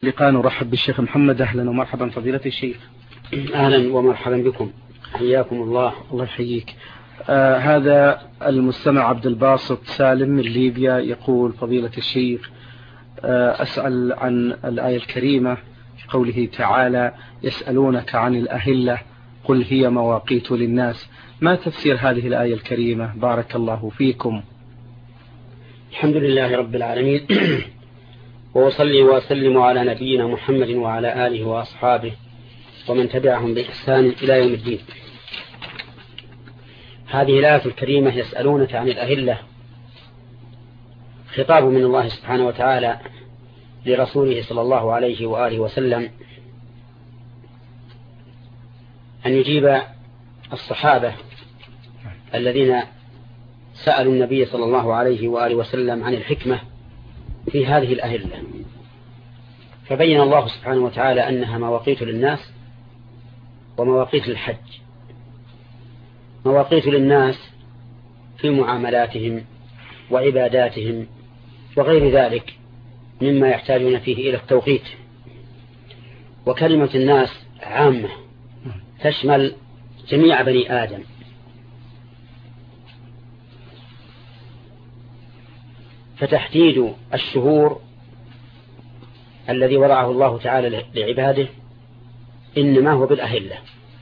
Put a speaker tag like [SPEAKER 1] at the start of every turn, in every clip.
[SPEAKER 1] لقاء نرحب بالشيخ محمد. أهلا ومرحبا فضيلة الشيخ.
[SPEAKER 2] أهلا ومرحبا بكم، حياكم الله.
[SPEAKER 1] الله يحييك. هذا المستمع عبد الباسط سالم من ليبيا يقول: فضيلة الشيخ، أسأل عن الآية الكريمة في قوله تعالى: يسألونك عن الأهلة قل هي مواقيت للناس، ما تفسير هذه الآية الكريمة؟ بارك الله فيكم.
[SPEAKER 2] الحمد لله رب العالمين، وأصلي وأسلم على نبينا محمد وعلى آله وأصحابه ومن تبعهم بإحسان إلى يوم الدين. هذه الآية الكريمة يسألونك عن الأهلة، خطاب من الله سبحانه وتعالى لرسوله صلى الله عليه وآله وسلم أن يجيب الصحابة الذين سألوا النبي صلى الله عليه وآله وسلم عن الحكمة في هذه الأهلة. فبين الله سبحانه وتعالى أنها مواقيت للناس ومواقيت للحج. مواقيت للناس في معاملاتهم وعباداتهم وغير ذلك مما يحتاجون فيه إلى التوقيت. وكلمة الناس عامة تشمل جميع بني آدم، فتحديد الشهور الذي وضعه الله تعالى لعباده إنما هو بالأهلة،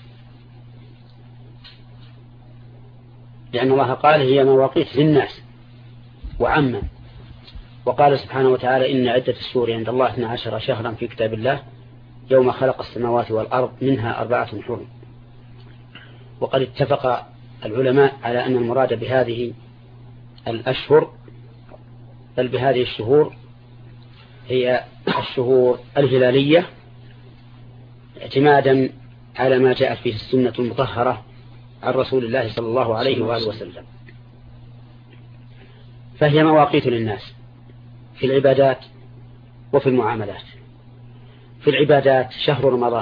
[SPEAKER 2] لأن الله قال هي مواقيت للناس وعما. وقال سبحانه وتعالى: إن عدة الشهور عند الله 12 شهرا في كتاب الله يوم خلق السماوات والأرض منها 4 حرم. وقد اتفق العلماء على أن المراد بهذه الأشهر بل بهذه الشهور هي الشهور الهلالية، اعتمادا على ما جاءت فيه السنة المطهرة عن رسول الله صلى الله عليه وآله وسلم. فهي مواقيت للناس في العبادات وفي المعاملات. في العبادات شهر رمضان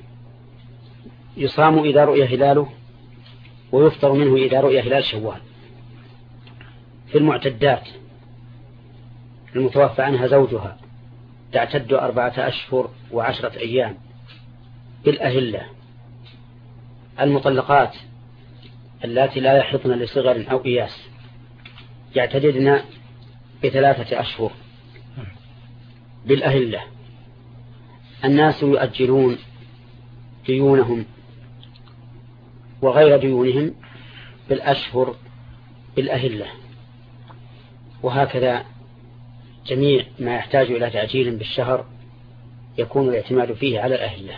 [SPEAKER 2] يصام إذا رؤي هلاله ويفطر منه إذا رؤي هلال شوال. في المعتدات المتوفى عنها زوجها تعتد 4 أشهر و10 أيام بالأهلة. المطلقات التي لا يحضن لصغر أو إياس يعتددن ب3 أشهر بالأهلة. الناس يؤجلون ديونهم وغير ديونهم بالأشهر بالأهلة. وهكذا جميع ما يحتاج إلى تعجيل بالشهر يكون الاعتماد فيه على الأهلة.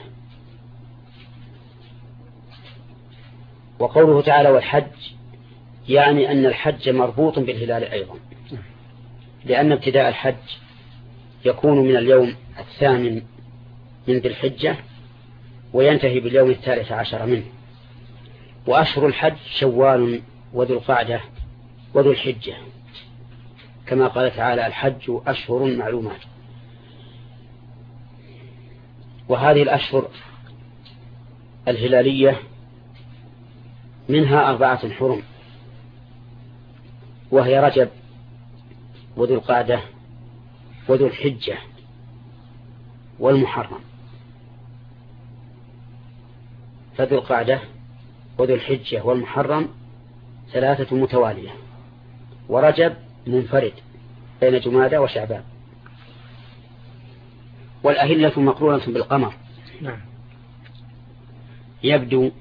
[SPEAKER 2] وقوله تعالى والحج يعني أن الحج مربوط بالهلال أيضا، لأن ابتداء الحج يكون من اليوم 8 من ذي الحجة وينتهي باليوم 13 منه. وأشهر الحج شوال وذو القعدة وذو الحجة، كما قال تعالى: الحج أشهر معلومات. وهذه الأشهر الهلالية منها 4 حرم، وهي رجب وذو القعدة وذو الحجة والمحرم. فذو القعدة وذو الحجة والمحرم 3 متوالية، ورجب منفرد بين جمادى وشعبان. والأهلة مقرونة بالقمر، يبدو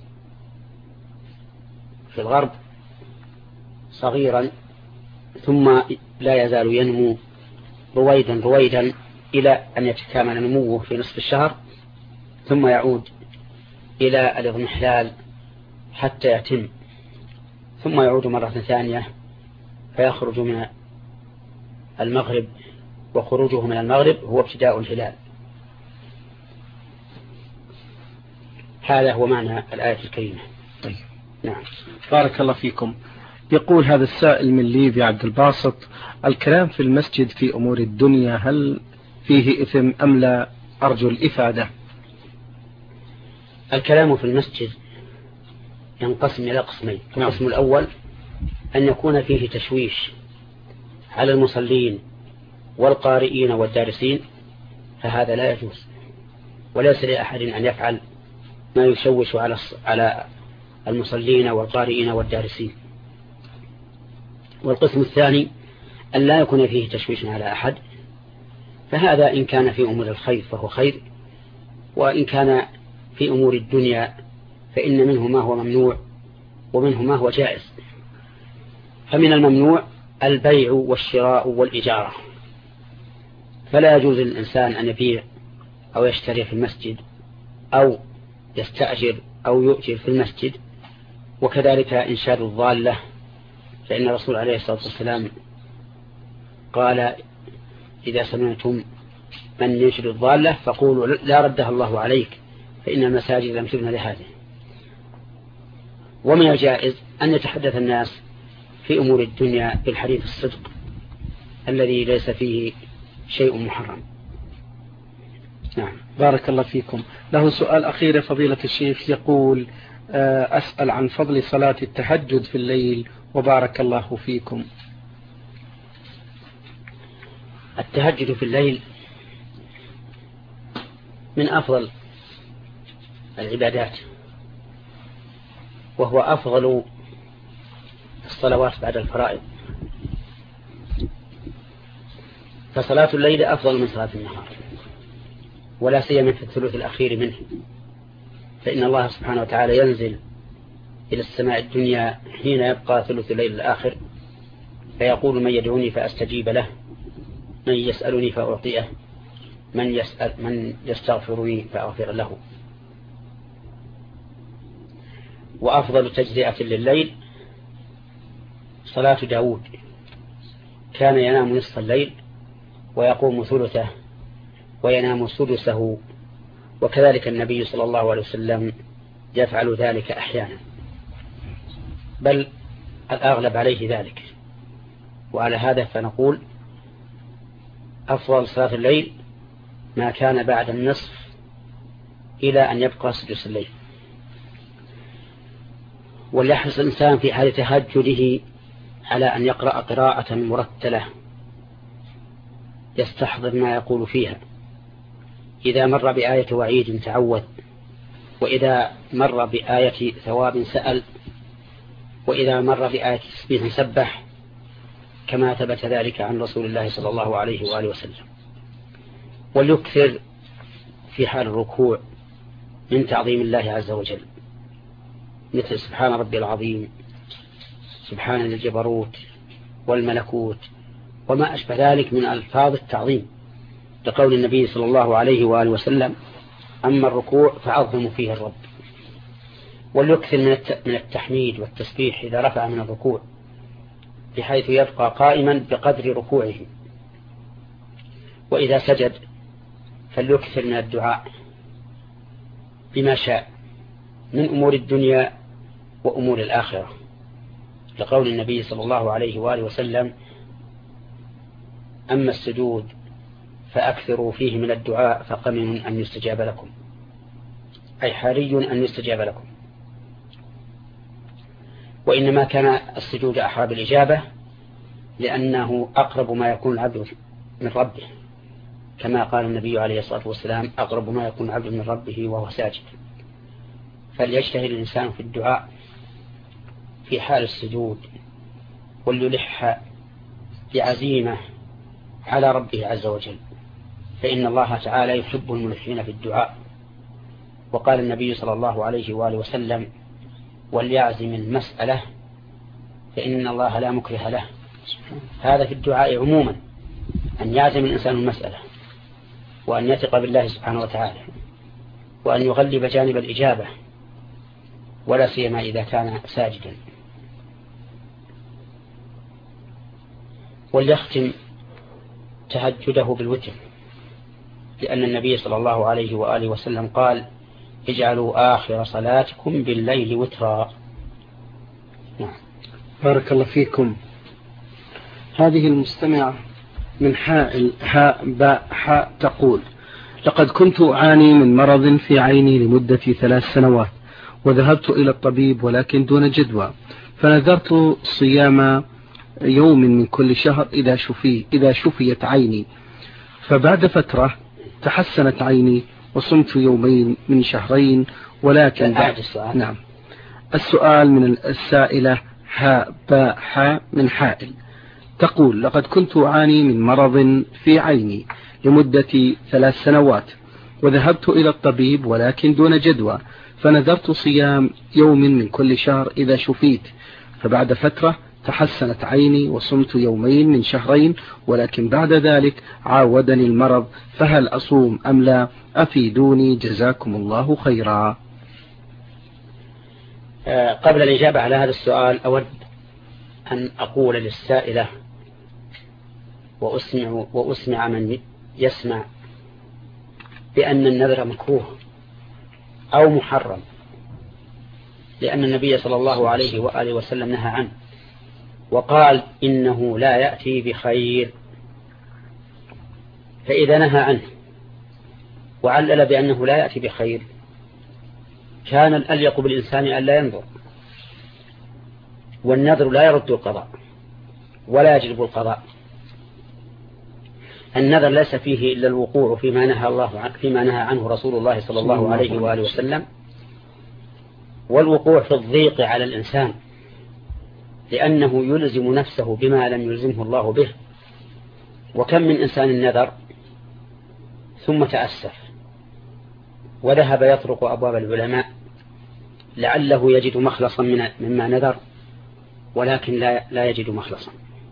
[SPEAKER 2] في الغرب صغيرا ثم لا يزال ينمو رويدا إلى أن يتكامل نموه في نصف الشهر، ثم يعود إلى الاضمحلال حتى يتم، ثم يعود مرة ثانية فيخرج من المغرب، وخروجه من المغرب هو ابتداء الهلال. هذا هو معنى الآية الكريمة.
[SPEAKER 1] طيب.
[SPEAKER 2] نعم.
[SPEAKER 1] بارك الله فيكم. يقول هذا السائل من ليبيا عبد الباسط: الكلام في المسجد في أمور الدنيا هل فيه إثم أم لا؟ أرجو الإفادة.
[SPEAKER 2] الكلام في المسجد ينقسم إلى قسمين. القسم الأول أن يكون فيه تشويش على المصلين والقارئين والدارسين، فهذا لا يجوز، وليس لأحد أن يفعل ما يشوش على المصلين والقارئين والدارسين. والقسم الثاني أن لا يكون فيه تشويش على أحد، فهذا إن كان في أمور الخير فهو خير، وإن كان في أمور الدنيا فإن منه ما هو ممنوع ومنه ما هو جائز. فمن الممنوع البيع والشراء والإجارة، فلا يجوز للإنسان أن يبيع أو يشتري في المسجد أو يستأجر أو يؤجر في المسجد. وكذلك إنشاد الضالة، فإن الرسول عليه الصلاة والسلام قال: إذا سمعتم من ينشد الضالة فقولوا لا ردها الله عليك، فإن المساجد لم تبنى لهذا. ومن الجائز أن يتحدث الناس في أمور الدنيا بالحديث الصدق الذي ليس فيه شيء محرم.
[SPEAKER 1] نعم، بارك الله فيكم. له سؤال أخير يا فضيلة الشيخ، يقول: أسأل عن فضل صلاة التهجد في الليل وبارك الله فيكم.
[SPEAKER 2] التهجد في الليل من أفضل العبادات، وهو أفضل الصلوات بعد الفرائض، فصلاة الليل أفضل من صلاة النهار، ولا سيما في الثلث الأخير منه، فإن الله سبحانه وتعالى ينزل إلى السماء الدنيا حين يبقى ثلث الليل الآخر، فيقول: من يدعوني فأستجيب له، من يسألني فأعطيه، من يستغفرني فأغفر له. وأفضل تجزئة لليل صلاة داود، كان ينام نصف الليل ويقوم ثلثه وينام سدسه، وكذلك النبي صلى الله عليه وسلم يفعل ذلك أحيانا، بل الأغلب عليه ذلك. وعلى هذا فنقول أفضل صلاة الليل ما كان بعد النصف إلى أن يبقى سدس الليل. وليحرص الإنسان في حال تهجده على أن يقرأ قراءة مرتلة يستحضر ما يقول فيها. إذا مر بآية وعيد تعوذ، وإذا مر بآية ثواب سأل، وإذا مر بآية تسبيح سبح، كما ثبت ذلك عن رسول الله صلى الله عليه وآله وسلم. وليكثر في حال الركوع من تعظيم الله عز وجل، مثل سبحان ربي العظيم، سبحان الجبروت والملكوت، وما أشبه ذلك من ألفاظ التعظيم، لقول النبي صلى الله عليه وآله وسلم: أما الركوع فعظموا فيه الرب. وليكثر من التحميد والتسبيح إذا رفع من الركوع، بحيث يبقى قائما بقدر ركوعه. وإذا سجد فليكثر من الدعاء بما شاء من أمور الدنيا وأمور الآخرة، لقول النبي صلى الله عليه وآله وسلم: أما السجود فأكثروا فيه من الدعاء فقمن أن يستجاب لكم، أي حري أن يستجاب لكم. وإنما كان السجود أحرى بالإجابة لأنه أقرب ما يكون العبد من ربه، كما قال النبي عليه الصلاة والسلام: أقرب ما يكون العبد من ربه وهو ساجد. فليجتهد الإنسان في الدعاء في حال السجود، وليلح بعزيمة على ربه عز وجل، فإن الله تعالى يحب الملحين في الدعاء. وقال النبي صلى الله عليه وآله وسلم: وليعزم المسألة فإن الله لا مكره له. هذا في الدعاء عموما، أن يعزم الإنسان المسألة، وأن يثق بالله سبحانه وتعالى، وأن يغلب جانب الإجابة، ولا سيما إذا كان ساجدا. وليختم تهجده بالوتر، لأن النبي صلى الله عليه وآله وسلم قال: اجعلوا آخر صلاتكم بالليل وترا.
[SPEAKER 1] نعم، بارك الله فيكم. هذه المستمعة من حاء باء حاء تقول: لقد كنت أعاني من مرض في عيني لمدة 3 سنوات، وذهبت إلى الطبيب ولكن دون جدوى، فنذرت صيام يوم من كل شهر إذا شفيت عيني. فبعد فترة تحسنت عيني وصمت يومين من شهرين ولكن نعم. السؤال من السائلة هاء باء حاء من حائل، تقول: لقد كنت أعاني من مرض في عيني لمدة 3 سنوات، وذهبت إلى الطبيب ولكن دون جدوى، فنذرت صيام يوم من كل شهر إذا شفيت، فبعد فترة تحسنت عيني وصمت يومين من شهرين، ولكن بعد ذلك عاودني المرض، فهل أصوم أم لا؟ أفيدوني جزاكم الله خيرا.
[SPEAKER 2] قبل الإجابة على هذا السؤال أود أن أقول للسائلة وأسمع من يسمع بأن النذر مكروه أو محرم، لأن النبي صلى الله عليه وآله وسلم نهى عنه وقال إنه لا يأتي بخير. فإذا نهى عنه وعلل بأنه لا يأتي بخير، كان الأليق بالإنسان أن لا ينظر، والنذر لا يرد القضاء ولا يجلب القضاء. النذر ليس فيه إلا الوقوع فيما نهى عنه رسول الله صلى الله عليه وآله وسلم، والوقوع في الضيق على الإنسان لأنه يلزم نفسه بما لم يلزمه الله به. وكم من إنسان نذر ثم تأسف وذهب يطرق أبواب العلماء لعله يجد مخلصا مما نذر، ولكن لا يجد مخلصا.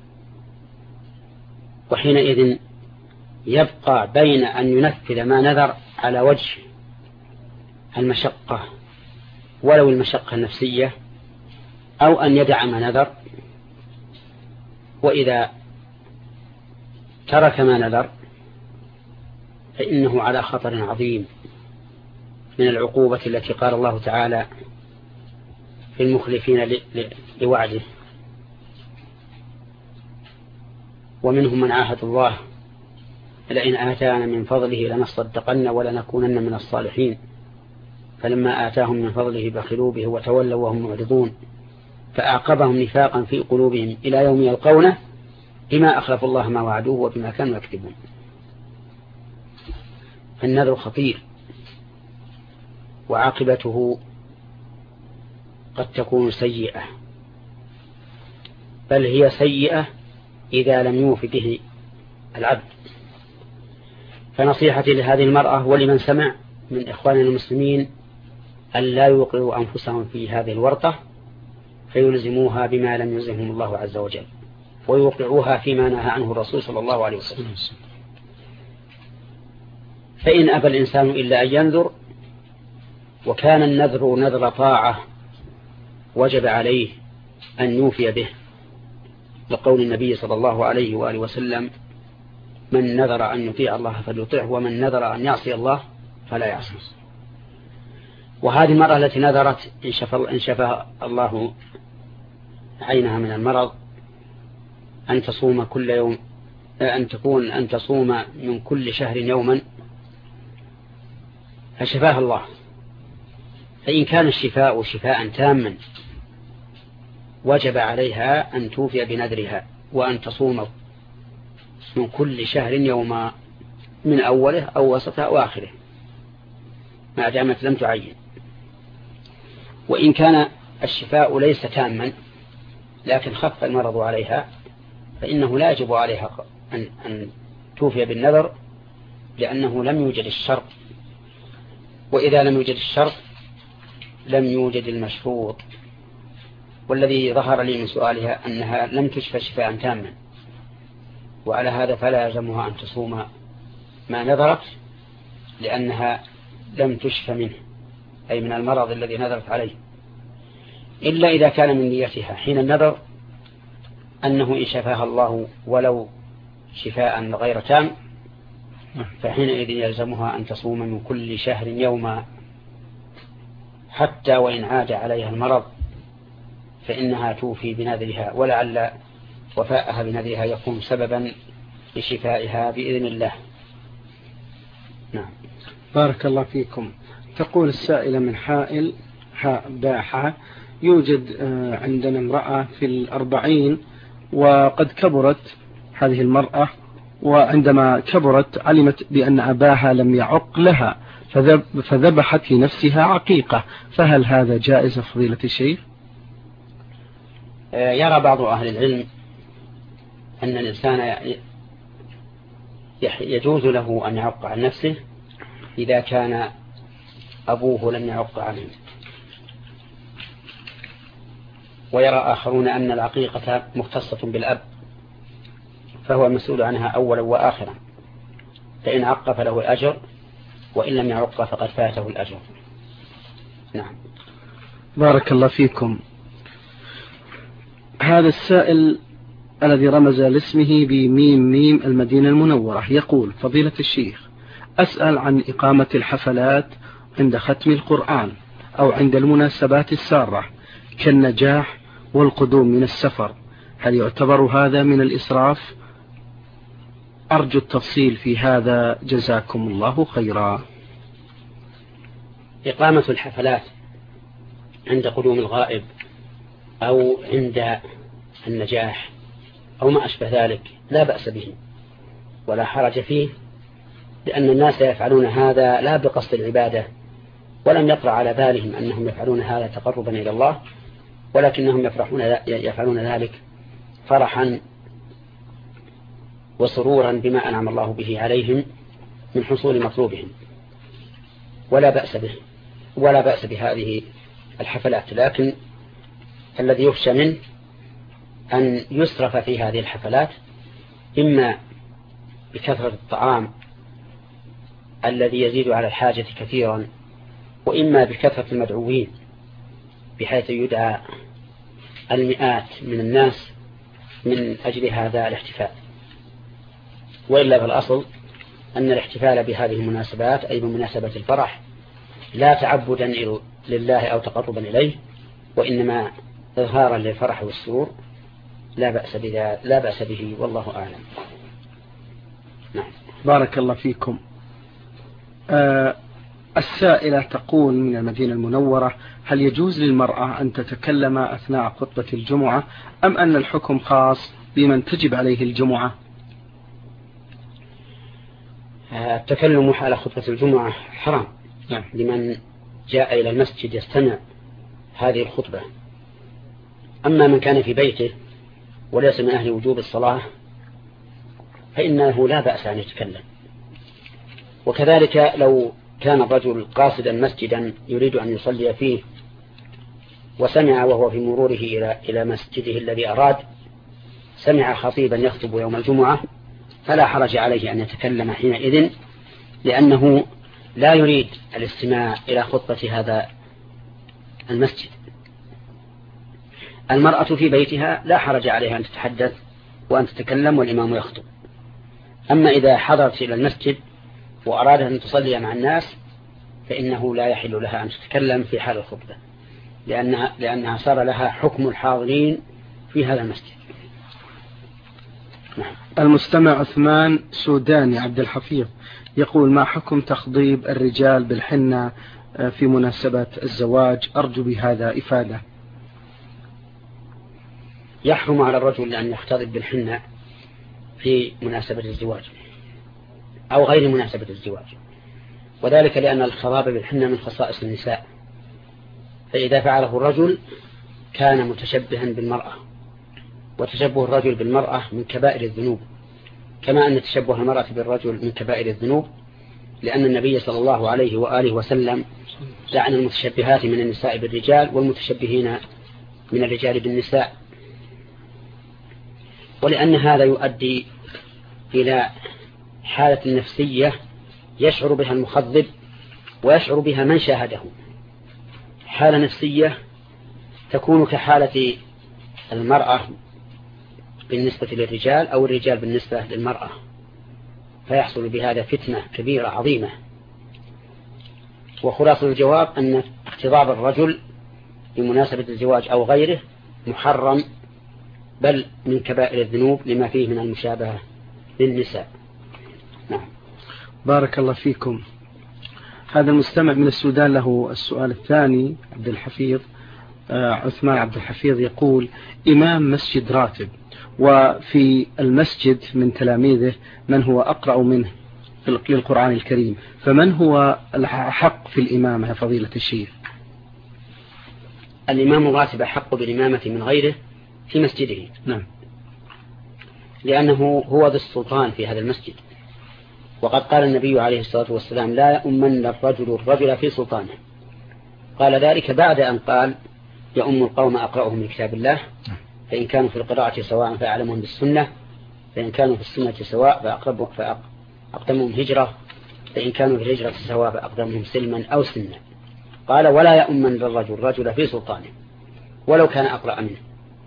[SPEAKER 2] وحينئذ يبقى بين أن ينفذ ما نذر على وجه المشقة ولو المشقة النفسية، أو أن يدع ما نذر، وإذا ترك ما نذر فإنه على خطر عظيم من العقوبة التي قال الله تعالى في المخلفين لوعده: ومنهم من عاهد الله لئن آتانا من فضله لنصدقن ولنكونن من الصالحين، فلما آتاهم من فضله بخلوا به وتولوا وهم معرضون، فأعقبهم نفاقا في قلوبهم إلى يوم يلقونه بما أخلفوا الله ما وعدوه وبما كانوا يكذبون. فالنذر خطير وعاقبته قد تكون سيئة، بل هي سيئة إذا لم يوف به العبد. فنصيحتي لهذه المرأة ولمن سمع من إخواننا المسلمين أن لا يوقعوا أنفسهم في هذه الورطة فيلزموها بما لم يلزمهم الله عز وجل، ويوقعوها فيما نهى عنه الرسول صلى الله عليه وسلم. فإن أبى الإنسان إلا أن ينذر، وكان النذر نذر طاعة وجب عليه أن يوفي به، لقول النبي صلى الله عليه وآله وسلم: من نذر أن يطيع الله فليطيعه، ومن نذر أن يعصي الله فلا يعصي. وهذه المرأة التي نذرت إن شفى الله عينها من المرض أن تصوم كل يوم، أن تصوم من كل شهر يوما، فشفاها الله. فإن كان الشفاء شفاء تاما وجب عليها أن توفي بنذرها وأن تصوم من كل شهر يوما، من أوله أو وسطه أو آخره، ما دامت لم تعين. وإن كان الشفاء ليس تاما لكن خف المرض عليها، فإنه لا يجب عليها أن توفي بالنذر، لأنه لم يوجد الشرط، وإذا لم يوجد الشرط لم يوجد المشروط. والذي ظهر لي من سؤالها أنها لم تشفى شفاء تاما، وعلى هذا فلا يلزمها أن تصوم ما نذرت، لأنها لم تشفى منه، أي من المرض الذي نذرت عليه، إلا إذا كان من نيتها حين النذر أنه إن شفاها الله ولو شفاء غير تام، فحينئذ يلزمها أن تصوم من كل شهر يوما، حتى وإن عاد عليها المرض فإنها توفي بنذرها، ولعل وفاءها بنذرها يكون سببا لشفائها بإذن الله. نعم.
[SPEAKER 1] بارك الله فيكم. تقول السائلة من حائل باحة: يوجد عندنا امرأة في 40 وقد كبرت هذه المرأة وعندما كبرت علمت بأن أباها لم يعق لها فذبحت لنفسها عقيقة، فهل هذا جائز فضيلة الشيخ؟
[SPEAKER 2] يرى بعض أهل العلم أن الإنسان يجوز له أن يعق عن نفسه إذا كان أبوه لم يعق عنه، ويرى آخرون أن العقيقة مختصة بالأب فهو المسؤول عنها أولا وآخرا، فإن عق فله الأجر وإن لم يعق فقد فاته الأجر. نعم.
[SPEAKER 1] بارك الله فيكم. هذا السائل الذي رمز لاسمه بميم ميم المدينة المنورة يقول: فضيلة الشيخ، أسأل عن إقامة الحفلات عند ختم القرآن أو عند المناسبات السارة كالنجاح والقدوم من السفر، هل يعتبر هذا من الإسراف؟ أرجو التفصيل في هذا جزاكم الله خيرا.
[SPEAKER 2] إقامة الحفلات عند قدوم الغائب أو عند النجاح أو ما أشبه ذلك لا بأس به ولا حرج فيه، لأن الناس يفعلون هذا لا بقصد العبادة، ولم يطرأ على بالهم أنهم يفعلون هذا تقربا إلى الله، ولكنهم يفعلون ذلك فرحا وسرورا بما أنعم الله به عليهم من حصول مطلوبهم، ولا بأس بهذه الحفلات. لكن الذي يخشى منه أن يسرف في هذه الحفلات، إما بكثرة الطعام الذي يزيد على الحاجة كثيرا، وإما بكثرة المدعوين بحيث يدعى المئات من الناس من أجل هذا الاحتفال. وإلا فالأصل أن الاحتفال بهذه المناسبات أي بمناسبة الفرح لا تعبدا لله أو تقربا إليه، وإنما إظهارا للفرح والسرور، لا بأس به والله أعلم. نعم.
[SPEAKER 1] بارك الله فيكم. السائلة تقول من المدينة المنورة: هل يجوز للمرأة أن تتكلم أثناء خطبة الجمعة أم أن الحكم خاص بمن تجب عليه الجمعة؟
[SPEAKER 2] التكلم على خطبة الجمعة حرام لمن جاء إلى المسجد يستمع هذه الخطبة. أما من كان في بيته وليس من أهل وجوب الصلاة فإنه لا بأس أن يتكلم. وكذلك لو كان الرجل قاصدا مسجدا يريد أن يصلي فيه وسمع وهو في مروره إلى مسجده الذي أراد سمع خطيبا يخطب يوم الجمعة فلا حرج عليه أن يتكلم حينئذ، لأنه لا يريد الاستماع إلى خطبة هذا المسجد. المرأة في بيتها لا حرج عليها أن تتحدث وأن تتكلم والإمام يخطب. أما إذا حضرت إلى المسجد وأرادت أن تصلي مع الناس فإنه لا يحل لها أن تتكلم في حال الخطبة، لأنها صار لها حكم الحاضرين في هذا المسجد. نعم.
[SPEAKER 1] المستمع عثمان سوداني عبد الحفيظ يقول: ما حكم تخضيب الرجال بالحنة في مناسبة الزواج؟ أرجو بهذا إفادة.
[SPEAKER 2] يحرم على الرجل أن يختضب بالحنة في مناسبة الزواج أو غير مناسبة الزواج، وذلك لأن الخضاب بالحنة من خصائص النساء، فإذا فعله الرجل كان متشبها بالمرأة، وتشبه الرجل بالمرأة من كبائر الذنوب، كما أن تشبه المرأة بالرجل من كبائر الذنوب، لأن النبي صلى الله عليه وآله وسلم لعن المتشبهات من النساء بالرجال والمتشبهين من الرجال بالنساء، ولأن هذا يؤدي إلى حالة نفسية يشعر بها المخضب ويشعر بها من شاهده. حالة نفسية تكون كحالة المرأة بالنسبة للرجال أو الرجال بالنسبة للمرأة، فيحصل بهذا فتنة كبيرة عظيمة. وخلاصة الجواب أن اختضاب الرجل بمناسبة الزواج أو غيره محرم، بل من كبائر الذنوب لما فيه من المشابهة للنساء. نعم.
[SPEAKER 1] بارك الله فيكم. هذا المستمع من السودان له السؤال الثاني عبد الحفيظ عثمان عبد الحفيظ يقول: إمام مسجد راتب، وفي المسجد من تلاميذه من هو أقرأ منه للقرآن الكريم، فمن هو الحق في الإمامة يا فضيلة الشيخ؟
[SPEAKER 2] الإمام الراتب أحق بالإمامة من غيره في مسجده.
[SPEAKER 1] نعم.
[SPEAKER 2] لأنه هو ذو السلطان في هذا المسجد، وقد قال النبي عليه الصلاة والسلام: لا يؤمن الرجل في سلطانه. قال ذلك بعد أن قال: يؤم القوم أقرأهم لكتاب الله، فإن كانوا في القراءة سواء فأعلمهم بالسنة، فإن كانوا في السنة سواء فأقدمهم هجرة، فإن كانوا في الهجرة سواء فأقدمهم سلما أو سنا. قال: ولا يؤمن الرجل في سلطانه ولو كان أقرأ منه.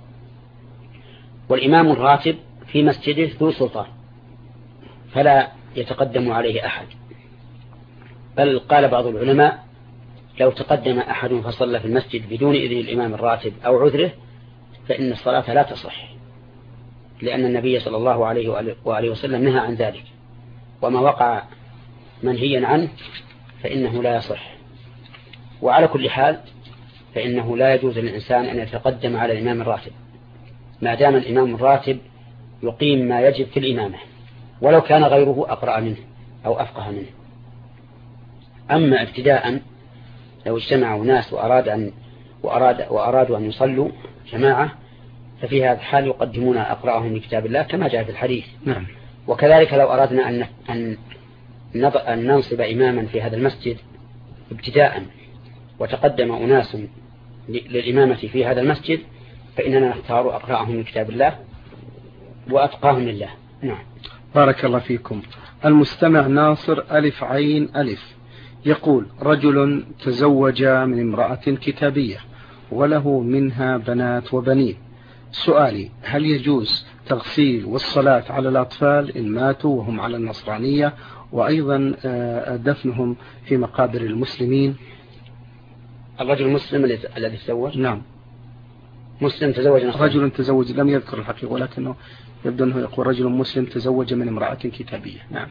[SPEAKER 2] والإمام الراتب في مسجده ذو سلطان، فلا يتقدم عليه أحد، بل قال بعض العلماء: لو تقدم أحد فصلى في المسجد بدون إذن الإمام الراتب أو عذره فإن الصلاة لا تصح، لأن النبي صلى الله عليه وآله وسلم نهى عن ذلك، وما وقع منهيا عنه فإنه لا يصح. وعلى كل حال فإنه لا يجوز للإنسان أن يتقدم على الإمام الراتب ما دام الإمام الراتب يقيم ما يجب في الإمامة، ولو كان غيره أقرأ منه أو أفقه منه. أما ابتداء لو اجتمعوا ناس وأرادوا أن يصلوا جماعة، ففي هذا الحال يقدمون أقرأهم لكتاب الله كما جاء في الحديث.
[SPEAKER 1] نعم.
[SPEAKER 2] وكذلك لو أردنا أن ننصب إماما في هذا المسجد ابتداء وتقدم أناس للإمامة في هذا المسجد، فإننا نختار أقرأهم لكتاب الله وأتقاهم لله. نعم.
[SPEAKER 1] بارك الله فيكم. المستمع ناصر ألف عين ألف يقول: رجل تزوج من امرأة كتابية وله منها بنات وبنين. سؤالي: هل يجوز تغسيل والصلاة على الأطفال إن ماتوا وهم على النصرانية، وأيضا دفنهم في مقابر المسلمين؟
[SPEAKER 2] الرجل المسلم الذي تزوج؟
[SPEAKER 1] نعم.
[SPEAKER 2] مسلم تزوج نصراني.
[SPEAKER 1] رجل تزوج، لم يذكر الحقيقة ولكنه يبدو أنه يقول رجل مسلم تزوج من امرأة كتابية. نعم.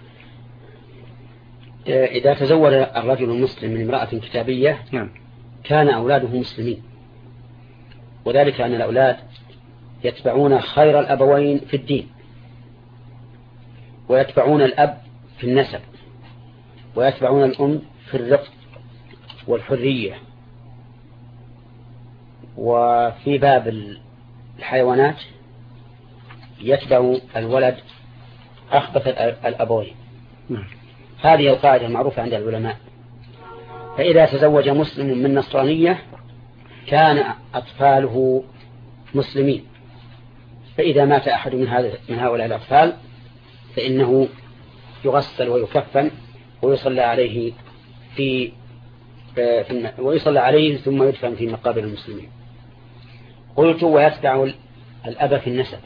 [SPEAKER 2] إذا تزوج الرجل المسلم من امرأة كتابية،
[SPEAKER 1] نعم،
[SPEAKER 2] كان أولاده مسلمين، وذلك أن الأولاد يتبعون خير الأبوين في الدين، ويتبعون الأب في النسب، ويتبعون الأم في الرفق والحرية. وفي باب الحيوانات يتبع الولد أخبث الأبوين. هذه القاعدة المعروفة عند العلماء. فإذا تزوج مسلم من نصرانية كان أطفاله مسلمين، فإذا مات أحد من هؤلاء الأطفال فإنه يغسل ويكفن ويصلى عليه ثم يدفن في مقابر المسلمين. قلت: ويتبع الأب في النسب.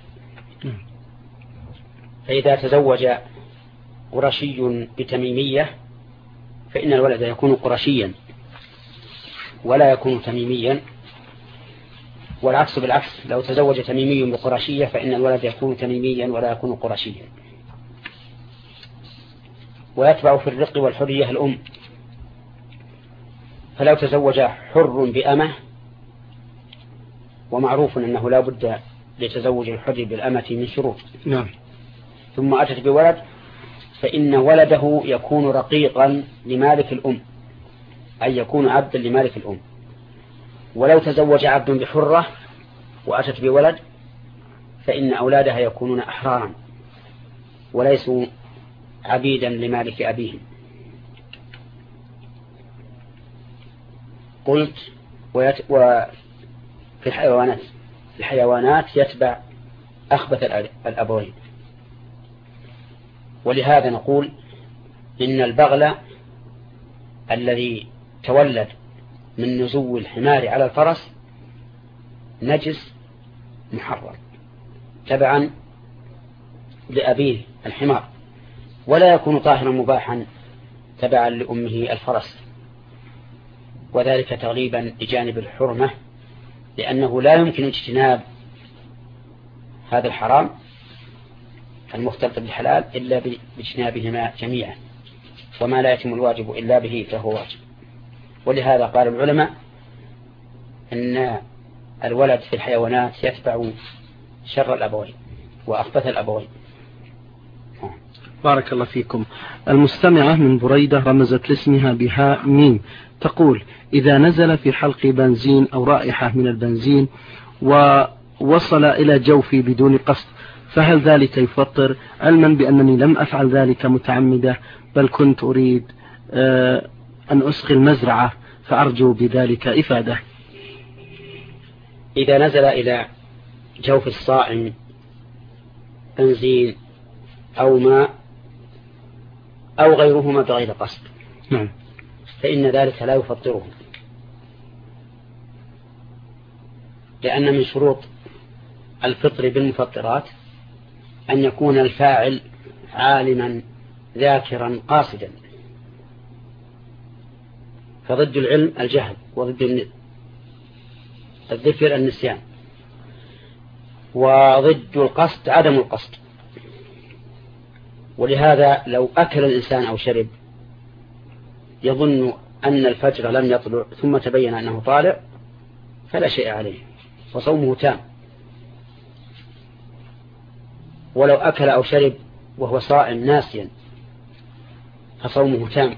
[SPEAKER 2] فإذا تزوج قرشي بتميمية فإن الولد يكون قرشيا ولا يكون تميميا، والعكس بالعكس، لو تزوج تميمي بقرشية فإن الولد يكون تميميا ولا يكون قرشيا. ويتبع في الرق والحرية الأم، فلو تزوج حر بأمة، ومعروف أنه لا بد لتزوج الحر بالأمة من شروط،
[SPEAKER 1] نعم،
[SPEAKER 2] ثم أتت بولد، فإن ولده يكون رقيقا لمالك الأم، أي يكون عبدا لمالك الأم. ولو تزوج عبد بحرة وأتت بولد فإن أولادها يكونون أحرارا وليسوا عبيدا لمالك أبيهم. قلت: وفي الحيوانات يتبع أخبث الأبوين. ولهذا نقول إن البغل الذي تولد من نزو الحمار على الفرس نجس محرم تبعا لأبيه الحمار، ولا يكون طاهرا مباحا تبعا لأمه الفرس، وذلك تغليبا لجانب الحرمة، لأنه لا يمكن اجتناب هذا الحرام المختلط بالحلال إلا باجتنابهما جميعا، وما لا يتم الواجب إلا به فهو واجب. ولهذا قال العلماء أن الولد في الحيوانات يتبع شر الأبوين وأخبث الأبوين.
[SPEAKER 1] بارك الله فيكم. المستمعة من بريدة رمزت لاسمها بهاء ميم تقول: إذا نزل في حلق بنزين أو رائحة من البنزين ووصل إلى جوفي بدون قصد فهل ذلك يفطر، علما بأنني لم أفعل ذلك متعمدة بل كنت أريد أن أسقي المزرعة فأرجو بذلك إفادة؟
[SPEAKER 2] إذا نزل إلى جوف الصائم بنزين أو ماء أو غيرهما بغير قصد فإن ذلك لا يفطره، لأن من شروط الفطر بالمفطرات أن يكون الفاعل عالما ذاكرا قاصدا، فضد العلم الجهل وضد الذكر النسيان، وضد القصد عدم القصد. ولهذا لو أكل الإنسان أو شرب يظن أن الفجر لم يطلع ثم تبين أنه طالع فلا شيء عليه وصومه تام. ولو أكل أو شرب وهو صائم ناسيا فصومه تام.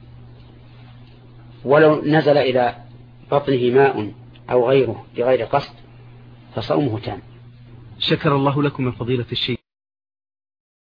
[SPEAKER 2] ولو نزل إلى بطنه ماء أو غيره بغير قصد فصومه تام.
[SPEAKER 1] شكر الله لكم من فضيلة الشيخ.